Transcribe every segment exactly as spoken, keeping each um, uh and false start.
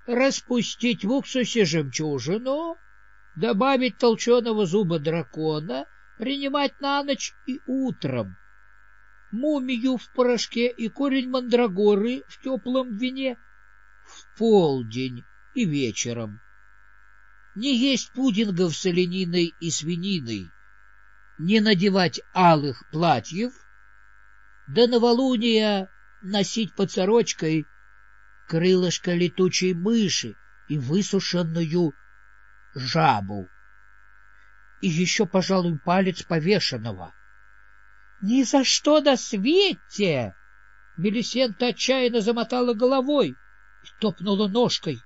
распустить в уксусе жемчужину, добавить толченого зуба дракона, принимать на ночь и утром, мумию в порошке и корень мандрагоры в теплом вине в полдень и вечером. Не есть пудингов с олениной и свининой, не надевать алых платьев, до новолуния носить под сорочкой крылышко летучей мыши и высушенную жабу. И еще, пожалуй, палец повешенного. — Ни за что на свете! Мелисента отчаянно замотала головой и топнула ножкой.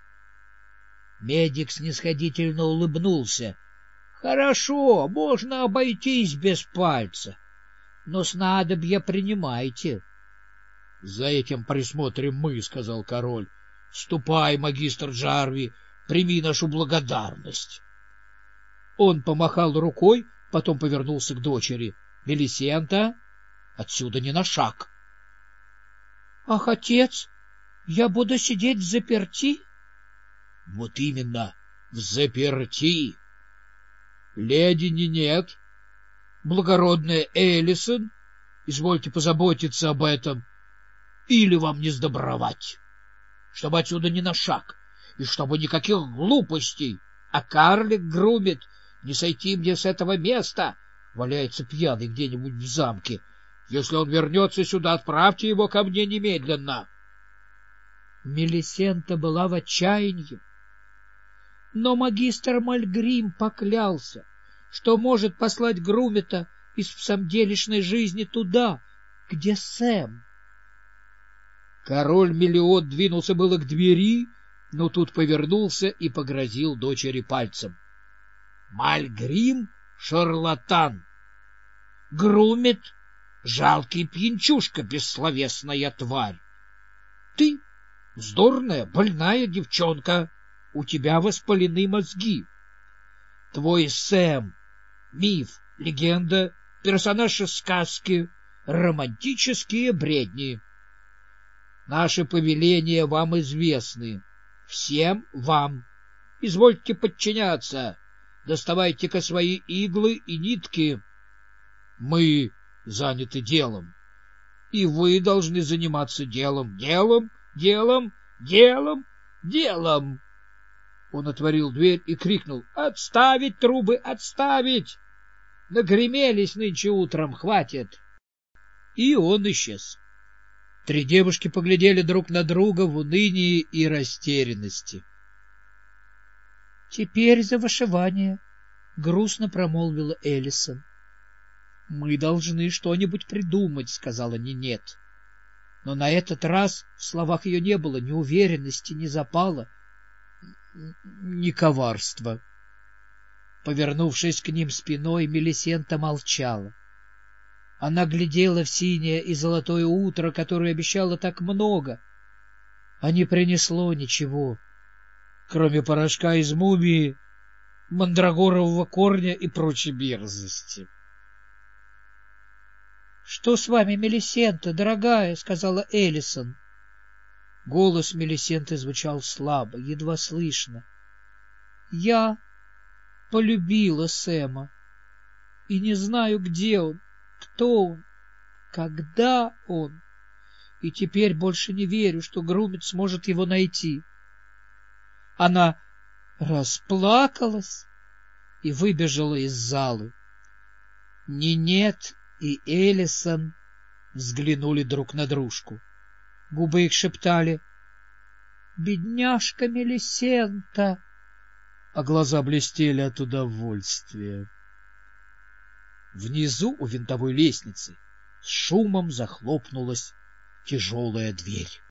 Медик снисходительно улыбнулся. — Хорошо, можно обойтись без пальца, но снадобья принимайте. — За этим присмотрим мы, — сказал король. — Ступай, магистр Джарви, прими нашу благодарность. Он помахал рукой, потом повернулся к дочери. — Мелисента, отсюда не на шаг. — Ах, отец, я буду сидеть взаперти? — Вот именно, взаперти. Леди Нинет, благородная Элисон, извольте позаботиться об этом, или вам не сдобровать, чтобы отсюда не на шаг, и чтобы никаких глупостей, а карлик грумит, не сойти мне с этого места, валяется пьяный где-нибудь в замке. Если он вернется сюда, отправьте его ко мне немедленно. Мелисента была в отчаянии, но магистр Мальгрим поклялся, что может послать Грумета из всамделишной жизни туда, где Сэм. Король Мелиот двинулся было к двери, но тут повернулся и погрозил дочери пальцем. — Мальгрим — шарлатан. Грумет — жалкий пьянчушка, бессловесная тварь. Ты — вздорная, больная девчонка. У тебя воспалены мозги. Твой Сэм — миф, легенда, персонаж из сказки, романтические бредни. Наши повеления вам известны. Всем вам. Извольте подчиняться. Доставайте-ка свои иглы и нитки. Мы заняты делом. И вы должны заниматься делом, делом, делом, делом, делом. Он отворил дверь и крикнул: — Отставить трубы, отставить! Нагремелись нынче утром, хватит! И он исчез. Три девушки поглядели друг на друга в унынии и растерянности. — Теперь за вышивание, — грустно промолвила Элисон. — Мы должны что-нибудь придумать, — сказала Нинет. Но на этот раз в словах ее не было ни уверенности, ни запала, ни коварства. Повернувшись к ним спиной, Мелисента молчала. Она глядела в синее и золотое утро, которое обещало так много, а не принесло ничего, кроме порошка из мумии, мандрагорового корня и прочей мерзости. — Что с вами, Мелисента, дорогая? — сказала Элисон. Голос Мелисенты звучал слабо, едва слышно. — Я полюбила Сэма и не знаю, где он, кто он, когда он, и теперь больше не верю, что Грумет сможет его найти. Она расплакалась и выбежала из залы. Нинет и Элисон взглянули друг на дружку. Губы их шептали: «Бедняжка Мелисента!» а глаза блестели от удовольствия. Внизу у винтовой лестницы с шумом захлопнулась тяжелая дверь.